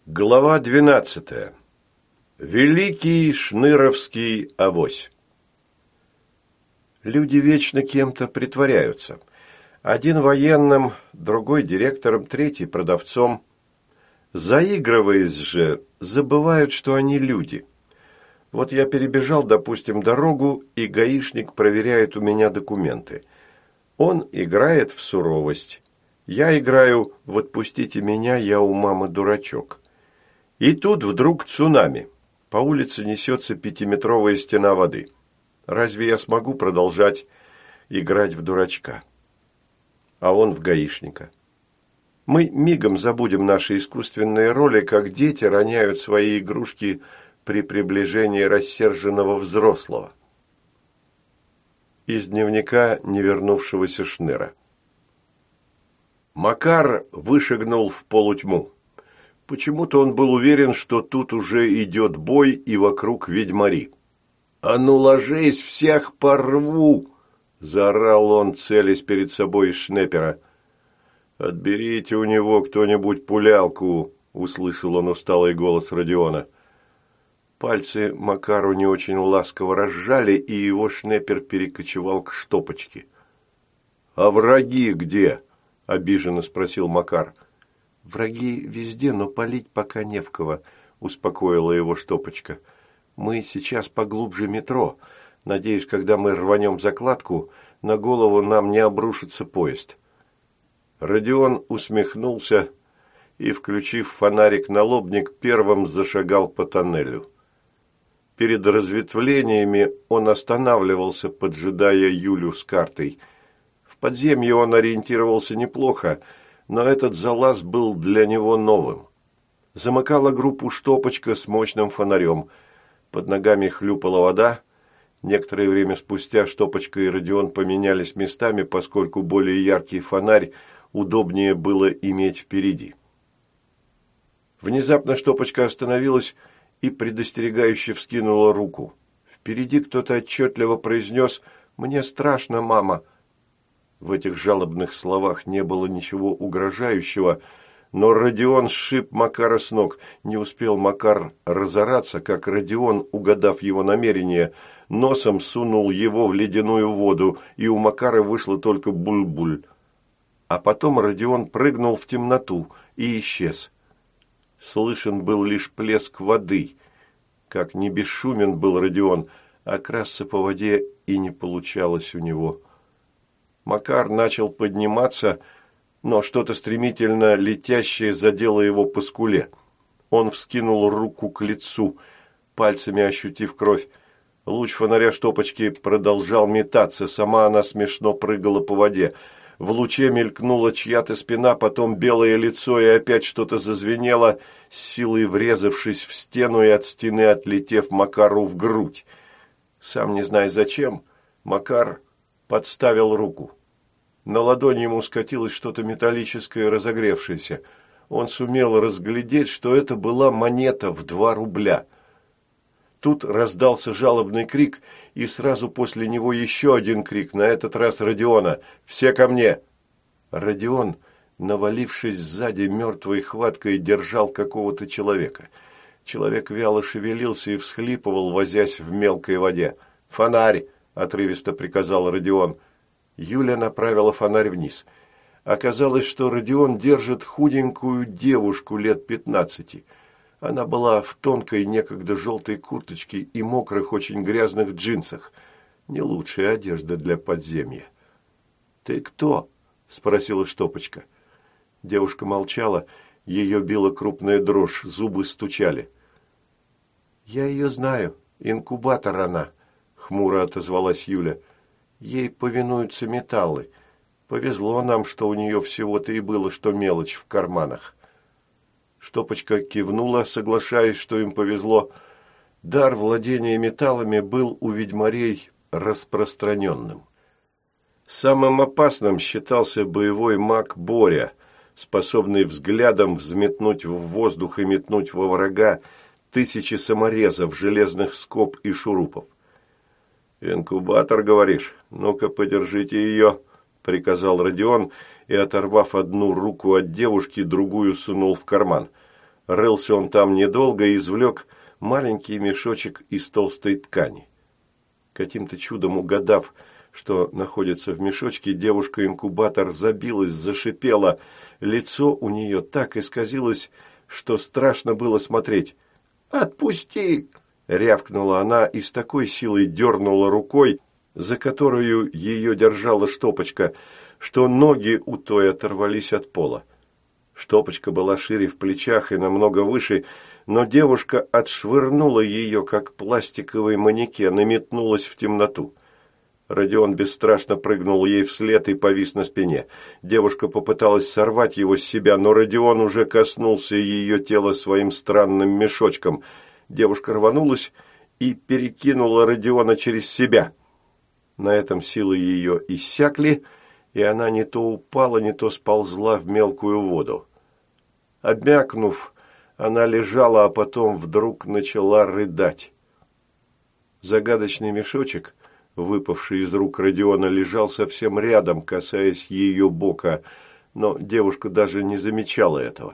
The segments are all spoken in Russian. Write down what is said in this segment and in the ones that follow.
Глава 12. Великий шныровский авось. Люди вечно кем-то притворяются. Один военным, другой директором, третий продавцом. Заигрываясь же, забывают, что они люди. Вот я перебежал, допустим, дорогу, и гаишник проверяет у меня документы. Он играет в суровость. Я играю в «отпустите меня, я у мамы дурачок». И тут вдруг цунами. По улице несется 5-метровая стена воды. Разве я смогу продолжать играть в дурачка? А он в гаишника. Мы мигом забудем наши искусственные роли, как дети роняют свои игрушки при приближении рассерженного взрослого. Из дневника невернувшегося Шныра. Макар вышагнул в полутьму. Почему-то он был уверен, что тут уже идет бой и вокруг ведьмари. «А ну ложись, всех порву!» – заорал он, целясь перед собой из шнепера. «Отберите у него кто-нибудь пулялку!» – услышал он усталый голос Родиона. Пальцы Макару не очень ласково разжали, и его шнепер перекочевал к штопочке. «А враги где?» – обиженно спросил Макар. «Враги везде, но палить пока не в кого», – успокоила его штопочка. «Мы сейчас поглубже метро. Надеюсь, когда мы рванем закладку, на голову нам не обрушится поезд». Родион усмехнулся и, включив фонарик-налобник, первым зашагал по тоннелю. Перед разветвлениями он останавливался, поджидая Юлю с картой. В подземье он ориентировался неплохо, но этот залаз был для него новым. Замыкала группу штопочка с мощным фонарем. Под ногами хлюпала вода. Некоторое время спустя штопочка и Родион поменялись местами, поскольку более яркий фонарь удобнее было иметь впереди. Внезапно штопочка остановилась и предостерегающе вскинула руку. Впереди кто-то отчетливо произнес «Мне страшно, мама». В этих жалобных словах не было ничего угрожающего, но Родион сшиб Макара с ног. Не успел Макар разораться, как Родион, угадав его намерение, носом сунул его в ледяную воду, и у Макара вышло только буль-буль. А потом Родион прыгнул в темноту и исчез. Слышен был лишь плеск воды. Как не бесшумен был Родион, а красться по воде и не получалось у него. Макар начал подниматься, но что-то стремительно летящее задело его по скуле. Он вскинул руку к лицу, пальцами ощутив кровь. Луч фонаря штопочки продолжал метаться, сама она смешно прыгала по воде. В луче мелькнула чья-то спина, потом белое лицо, и опять что-то зазвенело, с силой врезавшись в стену и от стены отлетев Макару в грудь. Сам не зная зачем, Макар подставил руку. На ладони ему скатилось что-то металлическое, разогревшееся. Он сумел разглядеть, что это была монета в 2 рубля. Тут раздался жалобный крик, и сразу после него еще один крик, на этот раз Родиона: «Все ко мне!». Родион, навалившись сзади, мертвой хваткой держал какого-то человека. Человек вяло шевелился и всхлипывал, возясь в мелкой воде. «Фонарь!» – отрывисто приказал Родион. Юля направила фонарь вниз. Оказалось, что Родион держит худенькую девушку лет 15. Она была в тонкой, некогда желтой курточке и мокрых, очень грязных джинсах. Не лучшая одежда для подземья. «Ты кто?» – спросила штопочка. Девушка молчала, ее била крупная дрожь, зубы стучали. «Я ее знаю, инкубатор она», – хмуро отозвалась Юля. «Ей повинуются металлы. Повезло нам, что у нее всего-то и было, что мелочь в карманах». Штопочка кивнула, соглашаясь, что им повезло. Дар владения металлами был у ведьмарей распространенным. Самым опасным считался боевой маг Боря, способный взглядом взметнуть в воздух и метнуть во врага 1000 саморезов, железных скоб и шурупов. «Инкубатор, говоришь? Ну-ка, подержите ее», – приказал Родион и, оторвав одну руку от девушки, другую сунул в карман. Рылся он там недолго и извлек маленький мешочек из толстой ткани. Каким-то чудом угадав, что находится в мешочке, девушка-инкубатор забилась, зашипела. Лицо у нее так исказилось, что страшно было смотреть. «Отпусти!» – рявкнула она и с такой силой дернула рукой, за которую ее держала Штопочка, что ноги у той оторвались от пола. Штопочка была шире в плечах и намного выше, но девушка отшвырнула ее, как пластиковый манекен, и метнулась в темноту. Родион бесстрашно прыгнул ей вслед и повис на спине. Девушка попыталась сорвать его с себя, но Родион уже коснулся ее тела своим странным мешочком. Девушка рванулась и перекинула Родиона через себя. На этом силы ее иссякли, и она не то упала, не то сползла в мелкую воду. Обмякнув, она лежала, а потом вдруг начала рыдать. Загадочный мешочек, выпавший из рук Родиона, лежал совсем рядом, касаясь ее бока, но девушка даже не замечала этого.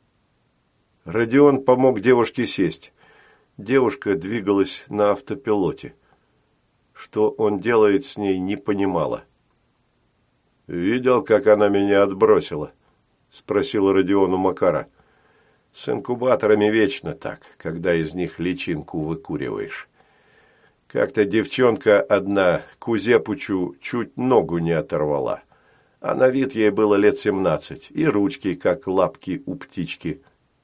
Родион помог девушке сесть. Девушка двигалась на автопилоте. Что он делает с ней, не понимала. «Видел, как она меня отбросила?» – спросил Родион у Макара. «С инкубаторами вечно так, когда из них личинку выкуриваешь. Как-то девчонка одна Кузепучу чуть ногу не оторвала, а на вид ей было лет 17, и ручки, как лапки у птички».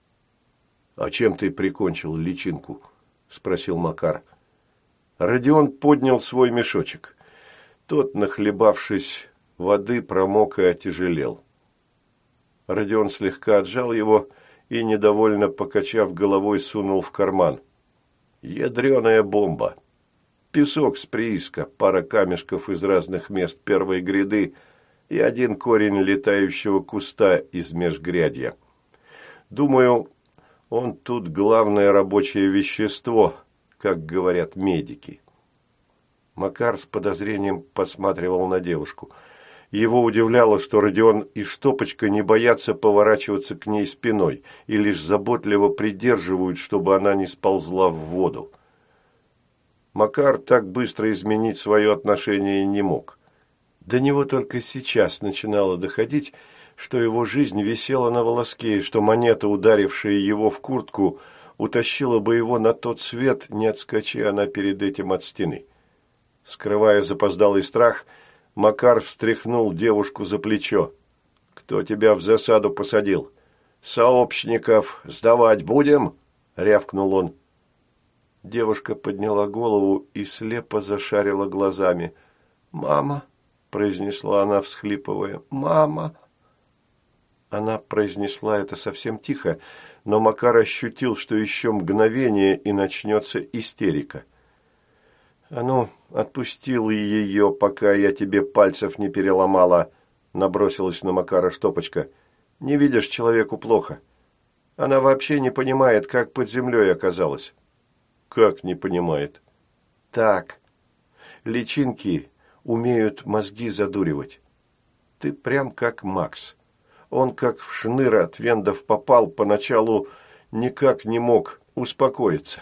«А чем ты прикончил личинку?» – спросил Макар. Родион поднял свой мешочек. Тот, нахлебавшись воды, промок и отяжелел. Родион слегка отжал его и, недовольно покачав головой, сунул в карман. Ядреная бомба. Песок с прииска, пара камешков из разных мест первой гряды и один корень летающего куста из межгрядья. Думаю, он тут главное рабочее вещество, как говорят медики. Макар с подозрением посматривал на девушку. Его удивляло, что Родион и Штопочка не боятся поворачиваться к ней спиной и лишь заботливо придерживают, чтобы она не сползла в воду. Макар так быстро изменить свое отношение не мог. До него только сейчас начинало доходить, что его жизнь висела на волоске, и что монета, ударившая его в куртку, утащила бы его на тот свет, не отскочи она перед этим от стены. Скрывая запоздалый страх, Макар встряхнул девушку за плечо. «Кто тебя в засаду посадил? Сообщников сдавать будем?» – рявкнул он. Девушка подняла голову и слепо зашарила глазами. «Мама!» – произнесла она, всхлипывая. «Мама!» Она произнесла это совсем тихо, но Макар ощутил, что еще мгновение, и начнется истерика. «А ну, отпустил ее, пока я тебе пальцев не переломала», – набросилась на Макара Штопочка. «Не видишь, человеку плохо. Она вообще не понимает, как под землей оказалась». «Как не понимает?» «Так. Личинки умеют мозги задуривать. Ты прям как Макс. Он как в шныр от вендов попал, поначалу никак не мог успокоиться.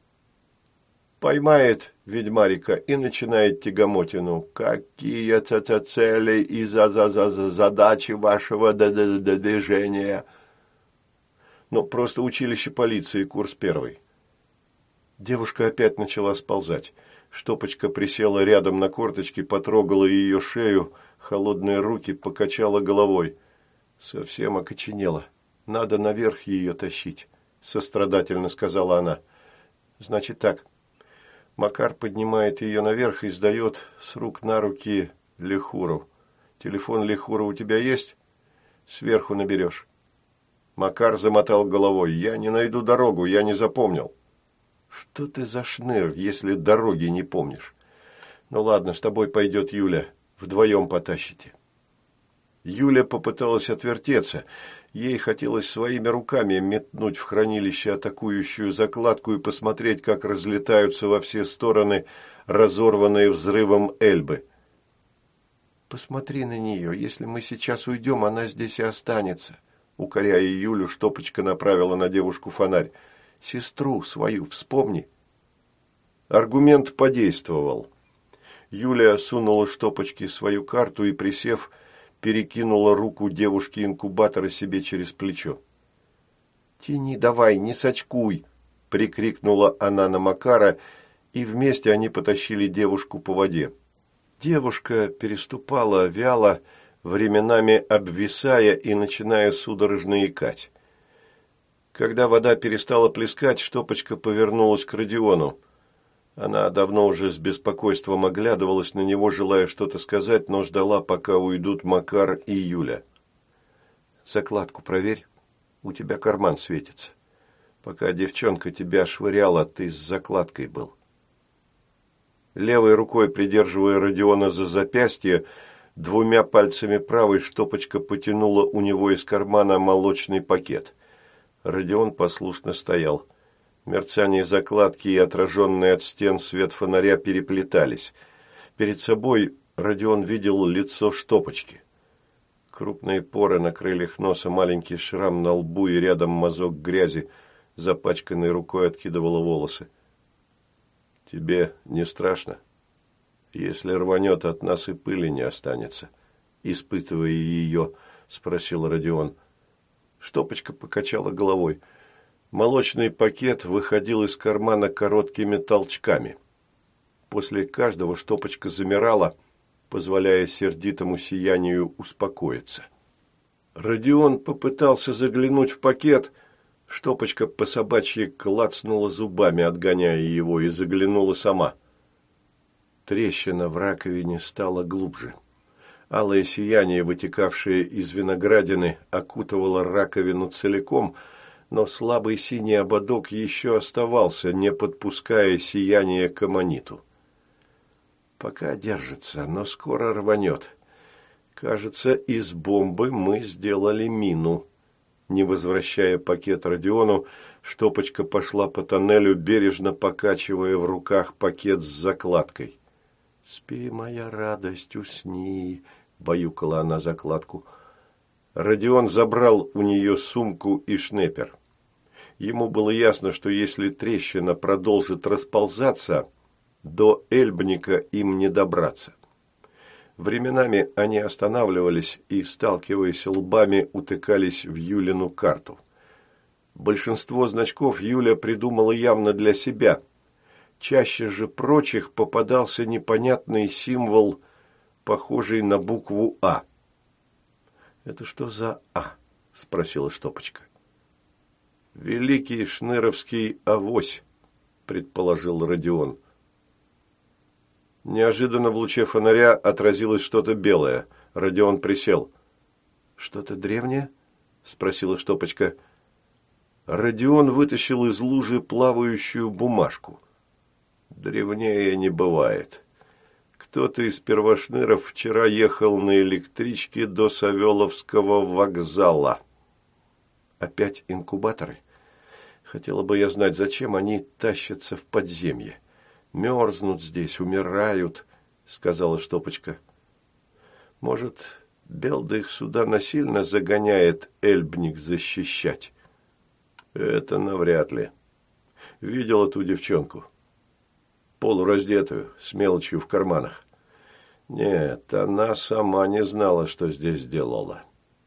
Поймает ведьмарика и начинает тягомотину. Какие-то цели и задачи вашего движения. Ну, просто училище полиции, курс 1. Девушка опять начала сползать. Штопочка присела рядом на корточки, потрогала ее шею, холодные руки, покачала головой. Совсем окоченела. Надо наверх ее тащить, сострадательно сказала она. Значит так. Макар поднимает ее наверх и сдает с рук на руки Лехуру. Телефон Лехура у тебя есть? Сверху наберешь. Макар замотал головой. Я не найду дорогу, я не запомнил. Что ты за шныр, если дороги не помнишь? Ну ладно, с тобой пойдет Юля. Вдвоем потащите. Юля попыталась отвертеться. Ей хотелось своими руками метнуть в хранилище атакующую закладку и посмотреть, как разлетаются во все стороны разорванные взрывом эльбы. «Посмотри на нее. Если мы сейчас уйдем, она здесь и останется. Укоряя Юлю, Штопочка направила на девушку фонарь. «Сестру свою вспомни». Аргумент подействовал. Юля сунула Штопочке свою карту и, присев, перекинула руку девушки-инкубатора себе через плечо. «Тяни давай, не сочкуй!» – прикрикнула она на Макара, и вместе они потащили девушку по воде. Девушка переступала вяло, временами обвисая и начиная судорожно икать. Когда вода перестала плескать, Штопочка повернулась к Родиону. Она давно уже с беспокойством оглядывалась на него, желая что-то сказать, но ждала, пока уйдут Макар и Юля. «Закладку проверь, у тебя карман светится. Пока девчонка тебя швыряла, ты с закладкой был». Левой рукой, придерживая Родиона за запястье, двумя пальцами правой Штопочка потянула у него из кармана молочный пакет. Родион послушно стоял. Мерцание закладки и отраженный от стен свет фонаря переплетались. Перед собой Родион видел лицо Штопочки. Крупные поры на крыльях носа, маленький шрам на лбу и рядом мазок грязи, запачканной рукой откидывала волосы. «Тебе не страшно? Если рванет, от нас и пыли не останется», – испытывая ее, спросил Родион. Штопочка покачала головой. Молочный пакет выходил из кармана короткими толчками. После каждого Штопочка замирала, позволяя сердитому сиянию успокоиться. Родион попытался заглянуть в пакет. Штопочка по-собачьи клацнула зубами, отгоняя его, и заглянула сама. Трещина в раковине стала глубже. Алое сияние, вытекавшее из виноградины, окутывало раковину целиком, но слабый синий ободок еще оставался, не подпуская сияние к аммониту. Пока держится, но скоро рванет. Кажется, из бомбы мы сделали мину. Не возвращая пакет Родиону, Штопочка пошла по тоннелю, бережно покачивая в руках пакет с закладкой. «Спи, моя радость, усни», — баюкала она закладку. Родион забрал у нее сумку и шнепер. Ему было ясно, что если трещина продолжит расползаться, до Эльбника им не добраться. Временами они останавливались и, сталкиваясь лбами, утыкались в Юлину карту. Большинство значков Юля придумала явно для себя. Чаще же прочих попадался непонятный символ, похожий на букву «А». «Это что за «А»?» – спросила Штопочка. «Великий шныровский авось», – предположил Родион. Неожиданно в луче фонаря отразилось что-то белое. Родион присел. «Что-то древнее?» – спросила Штопочка. Родион вытащил из лужи плавающую бумажку. «Древнее не бывает. Кто-то из первошныров вчера ехал на электричке до Савеловского вокзала». «Опять инкубаторы? Хотела бы я знать, зачем они тащатся в подземье. Мерзнут здесь, умирают», — сказала Штопочка. «Может, Белда их сюда насильно загоняет Эльбник защищать?» «Это навряд ли. Видела ту девчонку. Полураздетую, с мелочью в карманах. Нет, она сама не знала, что здесь делала».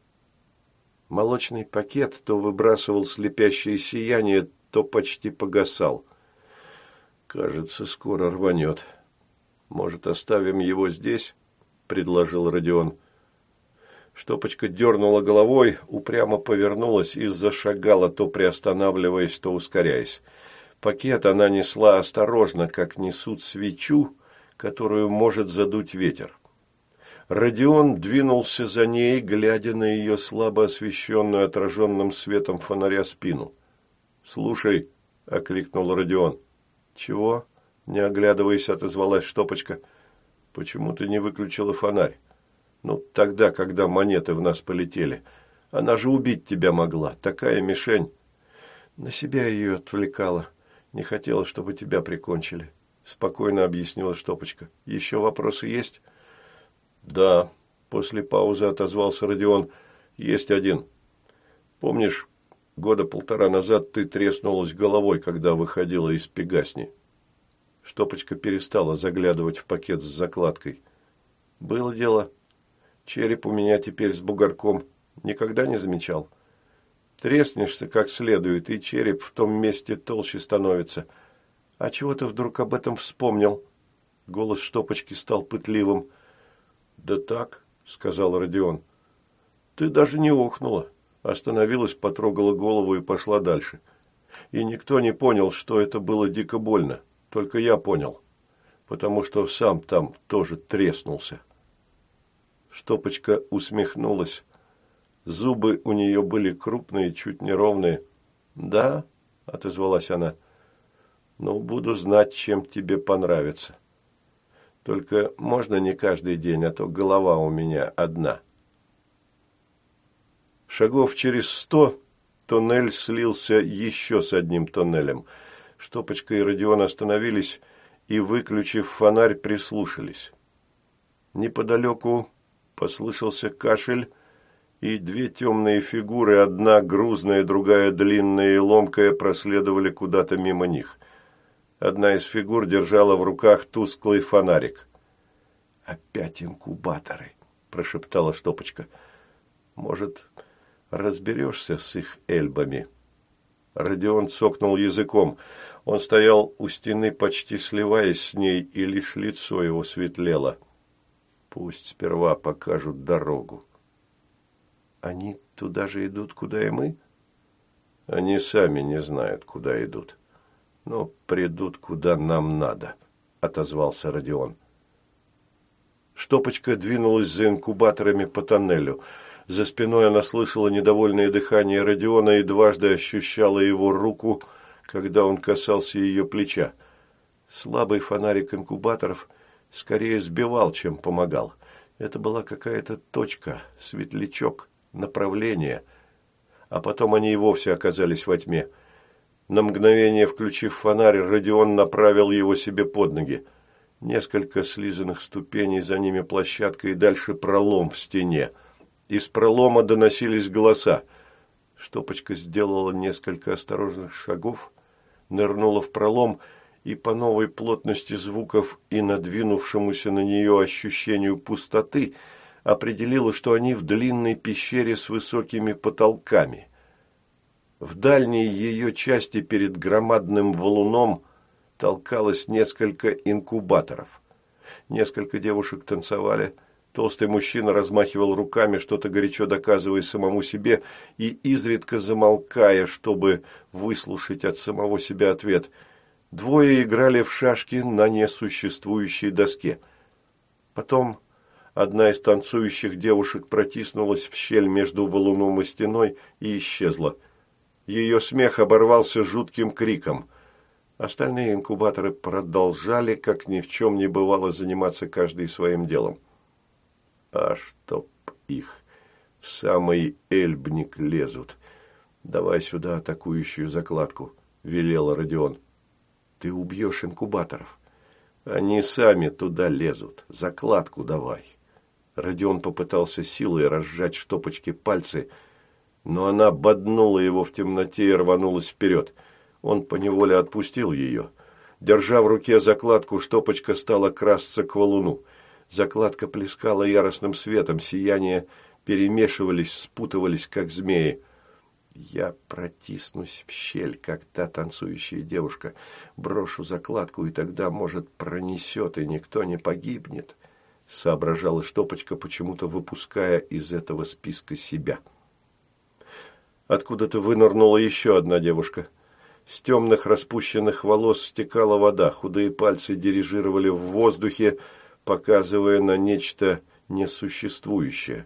Молочный пакет то выбрасывал слепящее сияние, то почти погасал. «Кажется, скоро рванет. Может, оставим его здесь?» – предложил Родион. Штопочка дернула головой, упрямо повернулась и зашагала, то приостанавливаясь, то ускоряясь. Пакет она несла осторожно, как несут свечу, которую может задуть ветер. Родион двинулся за ней, глядя на ее слабо освещенную отраженным светом фонаря спину. «Слушай», – окликнул Родион. «Чего?» – не оглядываясь, отозвалась Штопочка. «Почему ты не выключила фонарь? Ну, тогда, когда монеты в нас полетели. Она же убить тебя могла. Такая мишень». «На себя ее отвлекала. Не хотела, чтобы тебя прикончили», – спокойно объяснила Штопочка. «Еще вопросы есть?» «Да», – после паузы отозвался Родион. «Есть один. Помнишь, года 1,5 назад ты треснулась головой, когда выходила из Пегасни? Штопочка перестала заглядывать в пакет с закладкой. Было дело. Череп у меня теперь с бугорком. Никогда не замечал. Треснешься как следует, и череп в том месте толще становится. А чего ты вдруг об этом вспомнил? Голос Штопочки стал пытливым. Да так, сказал Родион. Ты даже не охнула. Остановилась, потрогала голову и пошла дальше. И никто не понял, что это было дико больно. Только я понял, потому что сам там тоже треснулся. Штопочка усмехнулась. Зубы у нее были крупные, чуть неровные. «Да», — отозвалась она, — «ну, буду знать, чем тебе понравится. Только можно не каждый день, а то голова у меня одна». Шагов через 100 тоннель слился еще с одним тоннелем. Штопочка и Родион остановились и, выключив фонарь, прислушались. Неподалеку послышался кашель, и 2 темные фигуры, одна грузная, другая длинная и ломкая, проследовали куда-то мимо них. Одна из фигур держала в руках тусклый фонарик. «Опять инкубаторы», – прошептала Штопочка. «Может, разберешься с их эльбами?» Родион цокнул языком. Он стоял у стены, почти сливаясь с ней, и лишь лицо его светлело. «Пусть сперва покажут дорогу». «Они туда же идут, куда и мы?» «Они сами не знают, куда идут. Но придут, куда нам надо», – отозвался Родион. Штопочка двинулась за инкубаторами по тоннелю. За спиной она слышала недовольное дыхание Родиона и дважды ощущала его руку, когда он касался ее плеча. Слабый фонарик инкубаторов скорее сбивал, чем помогал. Это была какая-то точка, светлячок, направление. А потом они и вовсе оказались во тьме. На мгновение, включив фонарь, Родион направил его себе под ноги. Несколько слизанных ступеней, за ними площадка и дальше пролом в стене. Из пролома доносились голоса. Штопочка сделала несколько осторожных шагов, нырнула в пролом и по новой плотности звуков и надвинувшемуся на нее ощущению пустоты определила, что они в длинной пещере с высокими потолками. В дальней ее части перед громадным валуном толкалось несколько инкубаторов. Несколько девушек танцевали. Толстый мужчина размахивал руками, что-то горячо доказывая самому себе и изредка замолкая, чтобы выслушать от самого себя ответ. 2 играли в шашки на несуществующей доске. Потом одна из танцующих девушек протиснулась в щель между валуном и стеной и исчезла. Ее смех оборвался жутким криком. Остальные инкубаторы продолжали, как ни в чем не бывало, заниматься каждый своим делом. А чтоб их, в самый эльбник лезут. Давай сюда атакующую закладку, велел Родион. Ты убьешь инкубаторов. Они сами туда лезут. Закладку давай. Родион попытался силой разжать Штопочке пальцы, но она боднула его в темноте и рванулась вперед. Он поневоле отпустил ее. Держа в руке закладку, Штопочка стала красться к валуну. Закладка плескала яростным светом, сияния перемешивались, спутывались, как змеи. Я протиснусь в щель, как та танцующая девушка, брошу закладку, и тогда, может, пронесет, и никто не погибнет, соображала Штопочка, почему-то выпуская из этого списка себя. Откуда-то вынырнула еще одна девушка. С темных распущенных волос стекала вода, худые пальцы дирижировали в воздухе, показывая на нечто несуществующее.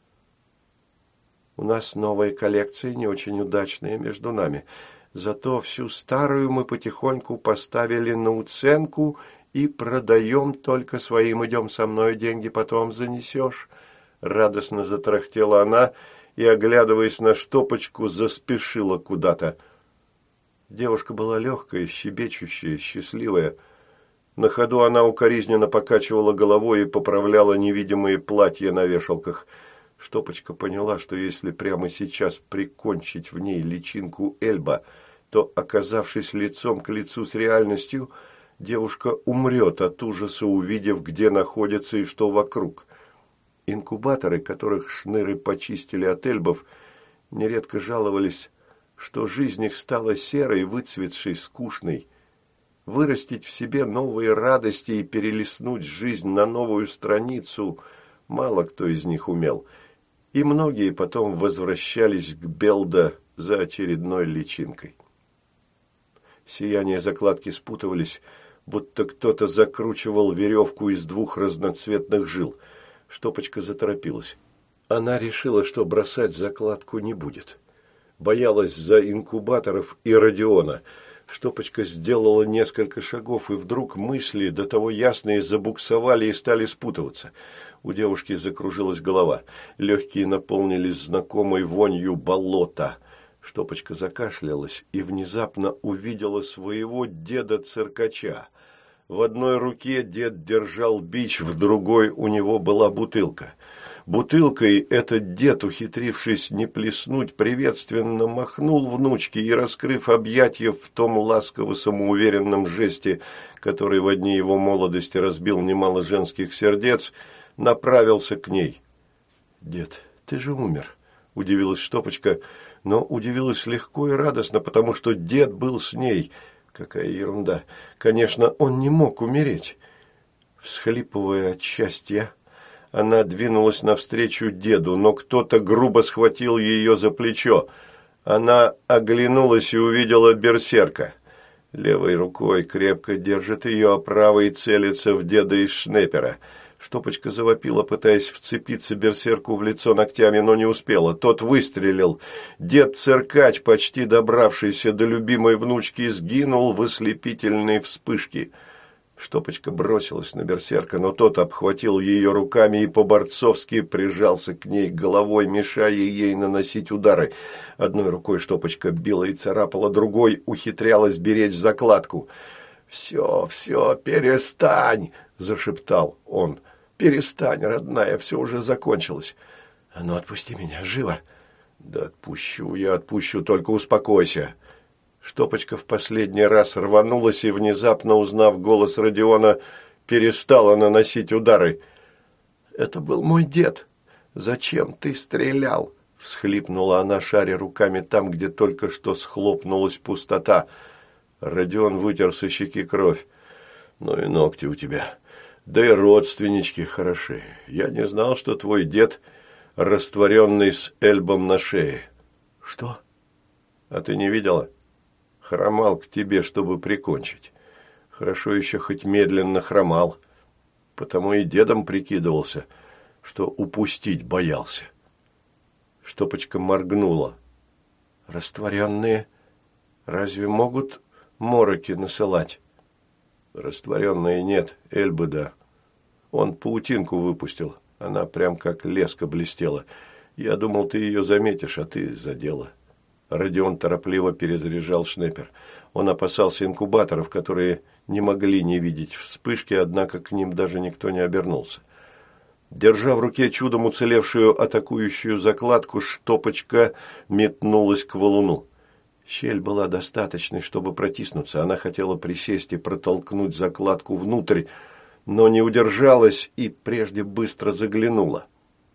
«У нас новые коллекции, не очень удачные между нами. Зато всю старую мы потихоньку поставили на уценку и продаем только своим. Идем со мной, деньги потом занесешь». Радостно затарахтела она и, оглядываясь на Штопочку, заспешила куда-то. Девушка была легкая, щебечущая, счастливая. На ходу она укоризненно покачивала головой и поправляла невидимые платья на вешалках. Штопочка поняла, что если прямо сейчас прикончить в ней личинку Эльба, то, оказавшись лицом к лицу с реальностью, девушка умрет от ужаса, увидев, где находится и что вокруг. Инкубаторы, которых шныры почистили от эльбов, нередко жаловались, что жизнь их стала серой, выцветшей, скучной. Вырастить в себе новые радости и перелистнуть жизнь на новую страницу мало кто из них умел, и многие потом возвращались к Белда за очередной личинкой. Сияния закладки спутывались, будто кто-то закручивал веревку из двух разноцветных жил. Штопочка заторопилась. Она решила, что бросать закладку не будет. Боялась за инкубаторов и Родиона. Штопочка сделала несколько шагов, и вдруг мысли, до того ясные, забуксовали и стали спутываться. У девушки закружилась голова. Легкие наполнились знакомой вонью болота. Штопочка закашлялась и внезапно увидела своего деда-циркача. В одной руке дед держал бич, в другой у него была бутылка. Бутылкой этот дед, ухитрившись не плеснуть, приветственно махнул внучке и, раскрыв объятия в том ласково-самоуверенном жесте, который в дни его молодости разбил немало женских сердец, направился к ней. «Дед, ты же умер», – удивилась Штопочка, но удивилась легко и радостно, потому что дед был с ней. Какая ерунда! Конечно, он не мог умереть. Всхлипывая от счастья, она двинулась навстречу деду, но кто-то грубо схватил ее за плечо. Она оглянулась и увидела берсерка. Левой рукой крепко держит ее, а правой целится в деда из шнепера. Штопочка завопила, пытаясь вцепиться берсерку в лицо ногтями, но не успела. Тот выстрелил. Дед-циркач, почти добравшийся до любимой внучки, сгинул в ослепительной вспышке. Штопочка бросилась на берсерка, но тот обхватил ее руками и по-борцовски прижался к ней головой, мешая ей наносить удары. Одной рукой Штопочка била и царапала, другой ухитрялась беречь закладку. «Все, перестань!» – зашептал он. «Перестань, родная, все уже закончилось. А ну, отпусти меня, живо!» «Да я отпущу, только успокойся!» Штопочка в последний раз рванулась и, внезапно узнав голос Родиона, перестала наносить удары. «Это был мой дед. Зачем ты стрелял?» – всхлипнула она, шаря руками там, где только что схлопнулась пустота. Родион вытер со щеки кровь. «Ну и ногти у тебя. Да и родственнички хороши. Я не знал, что твой дед растворенный с эльбом на шее». «Что?» «А ты не видела? Хромал к тебе, чтобы прикончить. Хорошо еще хоть медленно хромал. Потому и дедом прикидывался, что упустить боялся». Штопочка моргнула. «Растворенные разве могут мороки насылать?» «Растворенные нет, эльбы да. Он паутинку выпустил, она прям как леска блестела. Я думал, ты ее заметишь, а ты задела». Родион торопливо перезаряжал шнепер. Он опасался инкубаторов, которые не могли не видеть вспышки, однако к ним даже никто не обернулся. Держа в руке чудом уцелевшую атакующую закладку, Штопочка метнулась к валуну. Щель была достаточной, чтобы протиснуться. Она хотела присесть и протолкнуть закладку внутрь, но не удержалась и прежде быстро заглянула.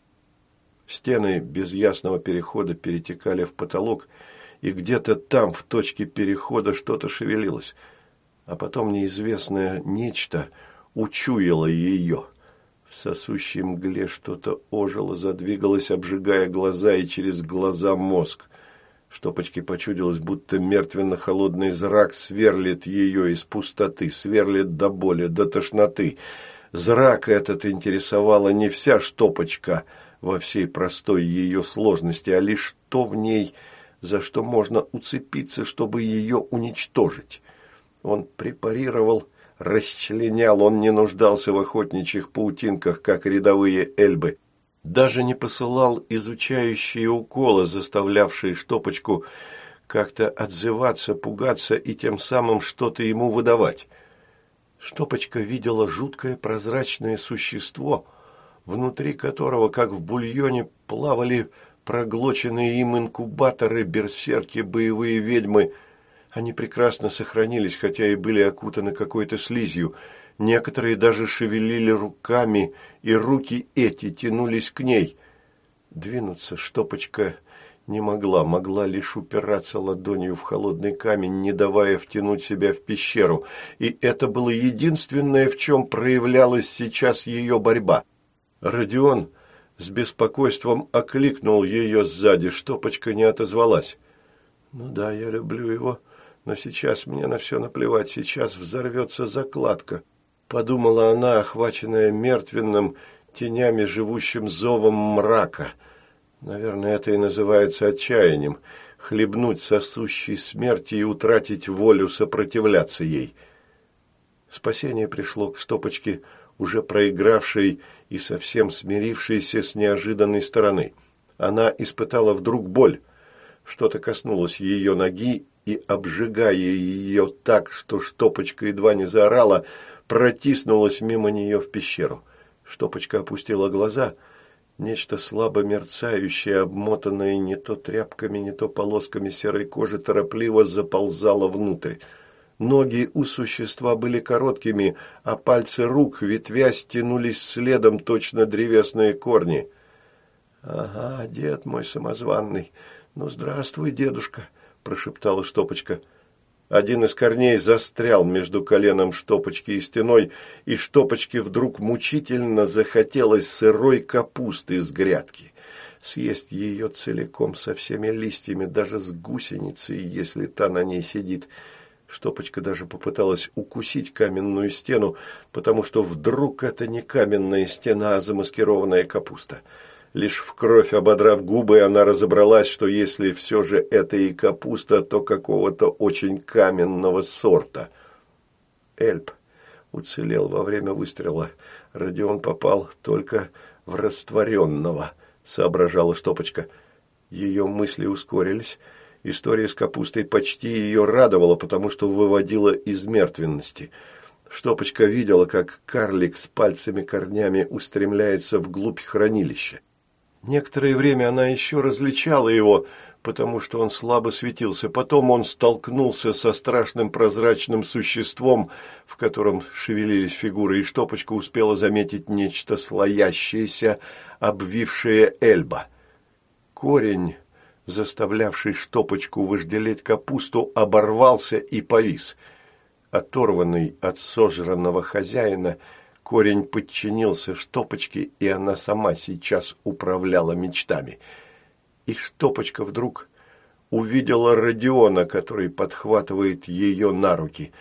Стены без ясного перехода перетекали в потолок, и где-то там, в точке перехода, что-то шевелилось. А потом неизвестное нечто учуяло ее. В сосущей мгле что-то ожило, задвигалось, обжигая глаза и через глаза мозг. Штопочке почудилось, будто мертвенно-холодный зрак сверлит ее из пустоты, сверлит до боли, до тошноты. Зрак этот интересовала не вся Штопочка во всей простой ее сложности, а лишь то в ней, за что можно уцепиться, чтобы ее уничтожить. Он препарировал, расчленял, он не нуждался в охотничьих паутинках, как рядовые эльбы. Даже не посылал изучающие уколы, заставлявшие Штопочку как-то отзываться, пугаться и тем самым что-то ему выдавать. Штопочка видела жуткое прозрачное существо, внутри которого, как в бульоне, плавали проглоченные им инкубаторы, берсерки, боевые ведьмы. Они прекрасно сохранились, хотя и были окутаны какой-то слизью. Некоторые даже шевелили руками, и руки эти тянулись к ней. Двинуться Штопочка не могла лишь упираться ладонью в холодный камень, не давая втянуть себя в пещеру. И это было единственное, в чем проявлялась сейчас ее борьба. Родион с беспокойством окликнул ее сзади. Штопочка не отозвалась. «Ну да, я люблю его, но сейчас мне на все наплевать, сейчас взорвется закладка», — подумала она, охваченная мертвенным, тенями живущим зовом мрака. Наверное, это и называется отчаянием – хлебнуть сосущей смерти и утратить волю сопротивляться ей. Спасение пришло к Штопочке, уже проигравшей и совсем смирившейся с неожиданной стороны. Она испытала вдруг боль. Что-то коснулось ее ноги и, обжигая ее так, что Штопочка едва не заорала, протиснулась мимо нее в пещеру. Штопочка опустила глаза. Нечто слабо мерцающее, обмотанное не то тряпками, не то полосками серой кожи, торопливо заползало внутрь. Ноги у существа были короткими, а пальцы рук, ветвясь, тянулись следом, точно древесные корни. «Ага, дед мой самозванный. Ну, здравствуй, дедушка», – прошептала Штопочка. Один из корней застрял между коленом Штопочки и стеной, и Штопочке вдруг мучительно захотелось сырой капусты с грядки. Съесть ее целиком, со всеми листьями, даже с гусеницей, если та на ней сидит. Штопочка даже попыталась укусить каменную стену, потому что вдруг это не каменная стена, а замаскированная капуста. Лишь в кровь ободрав губы, она разобралась, что если все же это и капуста, то какого-то очень каменного сорта. Эльб уцелел во время выстрела. Родион попал только в растворенного, соображала Штопочка. Ее мысли ускорились. История с капустой почти ее радовала, потому что выводила из мертвенности. Штопочка видела, как карлик с пальцами-корнями устремляется вглубь хранилища. Некоторое время она еще различала его, потому что он слабо светился. Потом он столкнулся со страшным прозрачным существом, в котором шевелились фигуры, и Штопочка успела заметить нечто слоящееся, обвившее Эльба. Корень, заставлявший Штопочку вожделеть капусту, оборвался и повис. Оторванный от сожранного хозяина, корень подчинился Штопочке, и она сама сейчас управляла мечтами. И Штопочка вдруг увидела Родиона, который подхватывает ее на руки.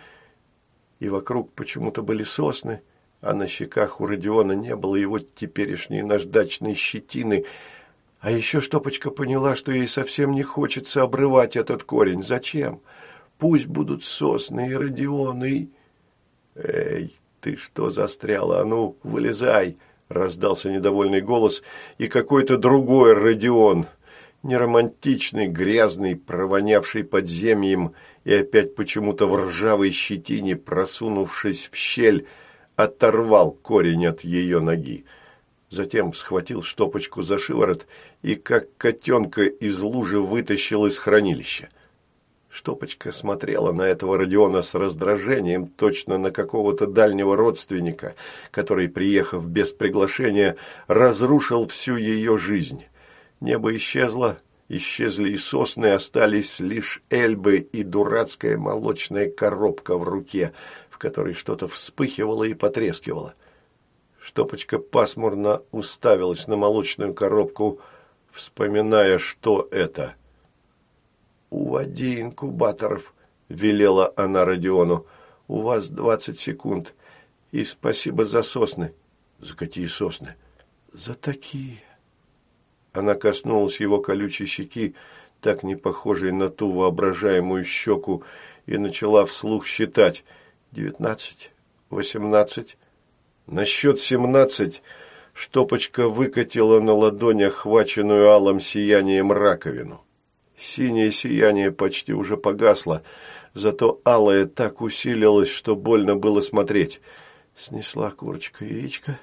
И вокруг почему-то были сосны, а на щеках у Родиона не было его теперешней наждачной щетины. А еще Штопочка поняла, что ей совсем не хочется обрывать этот корень. Зачем? Пусть будут сосны и Родион, и... «Эй, ты что застряла? А ну, вылезай!» – раздался недовольный голос, и какой-то другой Родион, неромантичный, грязный, провонявший подземьем и опять почему-то в ржавой щетине, просунувшись в щель, оторвал корень от ее ноги. Затем схватил Штопочку за шиворот и, как котенка из лужи, вытащил из хранилища. Штопочка смотрела на этого Родиона с раздражением, точно на какого-то дальнего родственника, который, приехав без приглашения, разрушил всю ее жизнь. Небо исчезло, исчезли и сосны, остались лишь эльбы и дурацкая молочная коробка в руке, в которой что-то вспыхивало и потрескивало. Штопочка пасмурно уставилась на молочную коробку, вспоминая, что это. «Уводи инкубаторов», – велела она Родиону. «У вас 20 секунд. И спасибо за сосны». «За какие сосны?» «За такие». Она коснулась его колючей щеки, так не похожей на ту воображаемую щеку, и начала вслух считать. 19, 18. На счет 17 Штопочка выкатила на ладонь охваченную алым сиянием раковину. Синее сияние почти уже погасло, зато алое так усилилось, что больно было смотреть. Снесла курочка яичко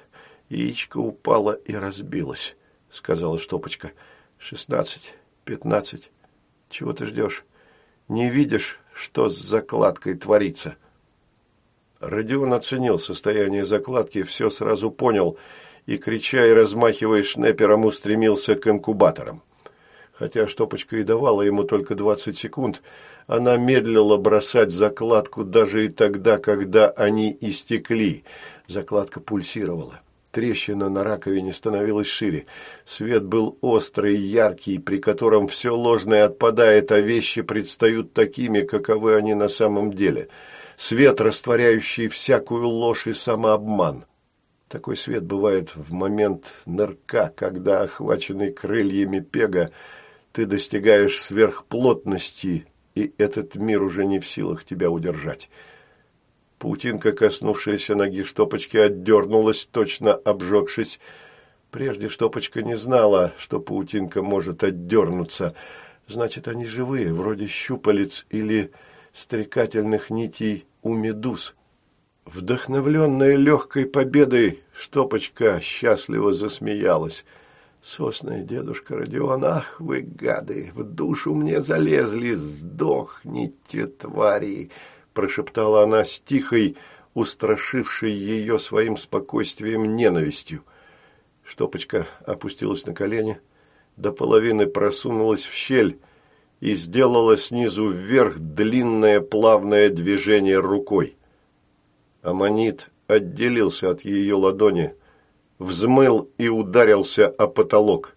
Яичко упало и разбилось, сказала Штопочка. 16, 15. Чего ты ждешь? Не видишь, что с закладкой творится? Родион оценил состояние закладки, все сразу понял и, крича и размахивая шнепером, устремился к инкубаторам. Хотя Штопочка и давала ему только 20 секунд, она медлила бросать закладку даже и тогда, когда они истекли. Закладка пульсировала. Трещина на раковине становилась шире. Свет был острый, яркий, при котором все ложное отпадает, а вещи предстают такими, каковы они на самом деле. Свет, растворяющий всякую ложь и самообман. Такой свет бывает в момент нырка, когда, охваченный крыльями пега, ты достигаешь сверхплотности, и этот мир уже не в силах тебя удержать. Паутинка, коснувшаяся ноги Штопочки, отдернулась, точно обжегшись. Прежде Штопочка не знала, что паутинка может отдернуться. Значит, они живые, вроде щупалец или стрекательных нитей у медуз. Вдохновленная легкой победой, Штопочка счастливо засмеялась. «Сосный дедушка Родион, ах вы, гады, в душу мне залезли, сдохните, твари!» прошептала она с тихой, устрашившей ее своим спокойствием ненавистью. Штопочка опустилась на колени, до половины просунулась в щель и сделала снизу вверх длинное плавное движение рукой. Аммонит отделился от ее ладони, взмыл и ударился о потолок.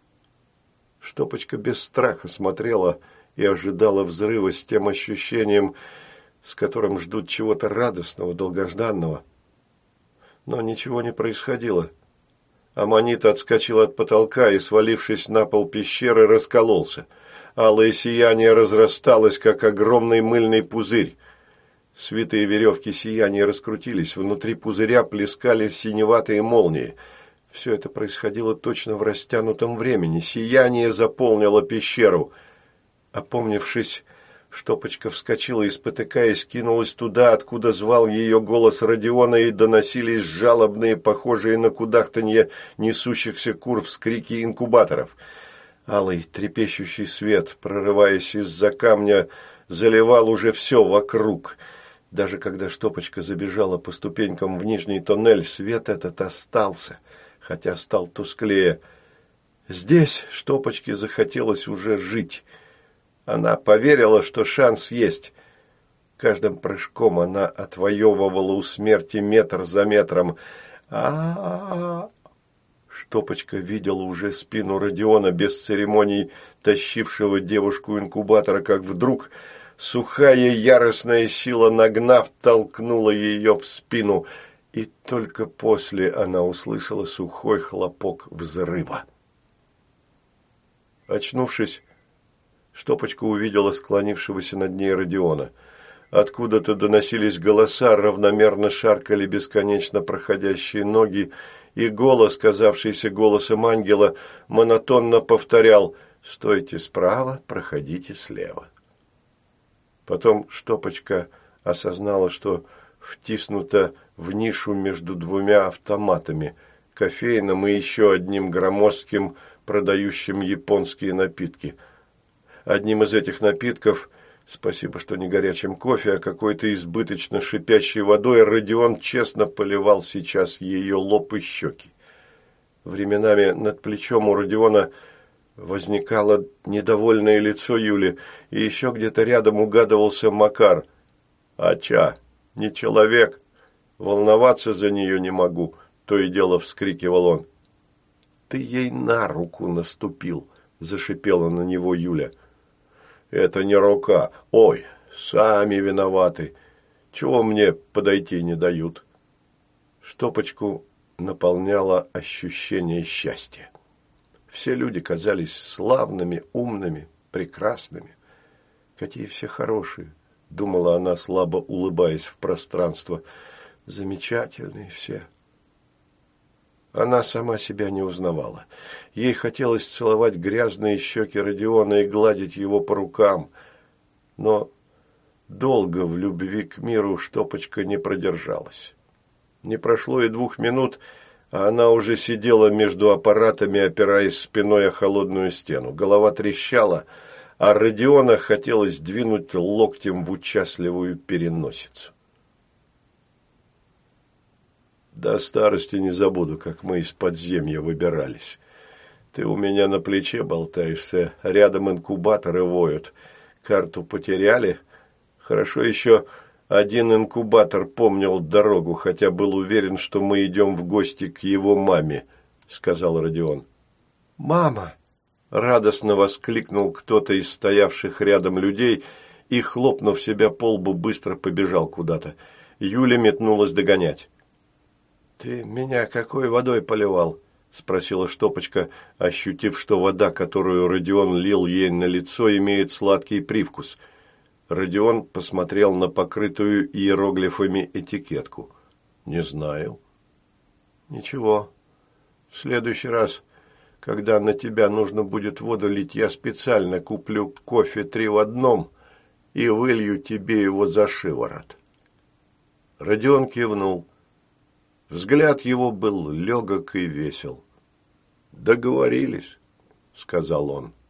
Штопочка без страха смотрела и ожидала взрыва с тем ощущением, с которым ждут чего-то радостного, долгожданного. Но ничего не происходило. Аммонит отскочил от потолка и, свалившись на пол пещеры, раскололся. Алое сияние разрасталось, как огромный мыльный пузырь. Свитые веревки сияния раскрутились, внутри пузыря плескали синеватые молнии. Все это происходило точно в растянутом времени. Сияние заполнило пещеру. Опомнившись, Штопочка вскочила и, спотыкаясь, кинулась туда, откуда звал ее голос Родиона, и доносились жалобные, похожие на кудахтанье несущихся кур, вскрики инкубаторов. Алый трепещущий свет, прорываясь из-за камня, заливал уже все вокруг. Даже когда Штопочка забежала по ступенькам в нижний тоннель, свет этот остался, хотя стал тусклее. Здесь Штопочке захотелось уже жить. Она поверила, что шанс есть. Каждым прыжком она отвоевывала у смерти метр за метром. Штопочка видела уже спину Родиона, без церемоний тащившего девушку-инкубатора, как вдруг сухая яростная сила, нагнав, толкнула ее в спину, и только после она услышала сухой хлопок взрыва. Очнувшись, Штопочка увидела склонившегося над ней Родиона. Откуда-то доносились голоса, равномерно шаркали бесконечно проходящие ноги, и голос, казавшийся голосом ангела, монотонно повторял: «Стойте справа, проходите слева». Потом Штопочка осознала, что втиснута в нишу между двумя автоматами, кофейным и еще одним громоздким, продающим японские напитки. Одним из этих напитков, спасибо, что не горячим кофе, а какой-то избыточно шипящей водой, Родион честно поливал сейчас ее лоб и щеки. Временами над плечом у Родиона возникало недовольное лицо Юли, и еще где-то рядом угадывался Макар. «Ача, не человек, волноваться за нее не могу», — то и дело вскрикивал он. «Ты ей на руку наступил», — зашипела на него Юля. «Это не рука. Ой, сами виноваты. Чего мне подойти не дают?» Штопочку наполняло ощущение счастья. Все люди казались славными, умными, прекрасными. Какие все хорошие, думала она, слабо улыбаясь в пространство. Замечательные все. Она сама себя не узнавала. Ей хотелось целовать грязные щеки Родиона и гладить его по рукам. Но долго в любви к миру Штопочка не продержалась. Не прошло и 2 минут, а она уже сидела между аппаратами, опираясь спиной о холодную стену. Голова трещала, а Родиона хотелось двинуть локтем в участливую переносицу. До старости не забуду, как мы из подземья выбирались. Ты у меня на плече болтаешься, рядом инкубаторы воют. Карту потеряли? Хорошо еще один инкубатор помнил дорогу, хотя был уверен, что мы идем в гости к его маме, сказал Родион. «Мама!» – радостно воскликнул кто-то из стоявших рядом людей и, хлопнув себя по лбу, быстро побежал куда-то. Юля метнулась догонять. «Ты меня какой водой поливал?» – спросила Штопочка, ощутив, что вода, которую Родион лил ей на лицо, имеет сладкий привкус. Родион посмотрел на покрытую иероглифами этикетку. «Не знаю». «Ничего. В следующий раз, когда на тебя нужно будет воду лить, я специально куплю кофе 3 в 1 и вылью тебе его за шиворот». Родион кивнул. Взгляд его был легок и весел. «Договорились», — сказал он.